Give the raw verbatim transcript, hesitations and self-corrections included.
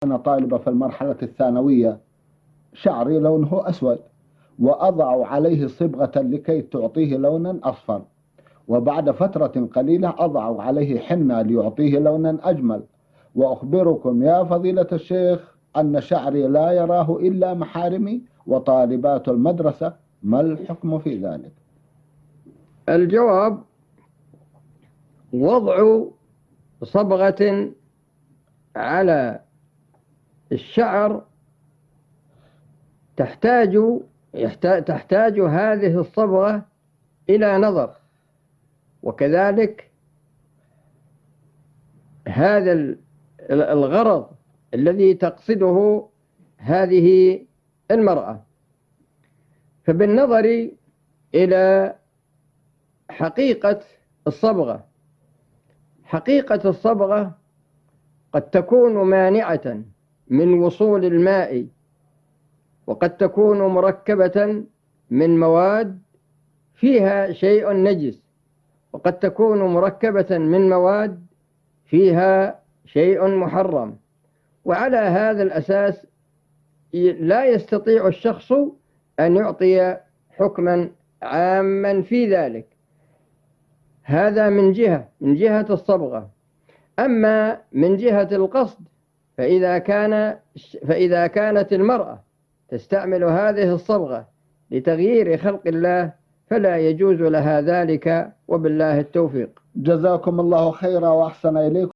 أنا طالبة في المرحلة الثانوية، شعري لونه أسود، وأضع عليه صبغة لكي تعطيه لونا أصفر، وبعد فترة قليلة أضع عليه حنة ليعطيه لونا أجمل. وأخبركم يا فضيلة الشيخ أن شعري لا يراه إلا محارمي وطالبات المدرسة، ما الحكم في ذلك؟ الجواب: وضع صبغة على الشعر تحتاج تحتاج هذه الصبغة إلى نظر، وكذلك هذا الغرض الذي تقصده هذه المرأة. فبالنظر إلى حقيقة الصبغة، حقيقة الصبغة قد تكون مانعة من وصول الماء، وقد تكون مركبة من مواد فيها شيء نجس، وقد تكون مركبة من مواد فيها شيء محرم. وعلى هذا الأساس لا يستطيع الشخص أن يعطي حكما عاما في ذلك. هذا من جهة من جهة الصبغة. أما من جهة القصد، فإذا كان فإذا كانت المرأة تستعمل هذه الصبغة لتغيير خلق الله فلا يجوز لها ذلك، وبالله التوفيق. جزاكم الله خيرا وأحسن إليكم.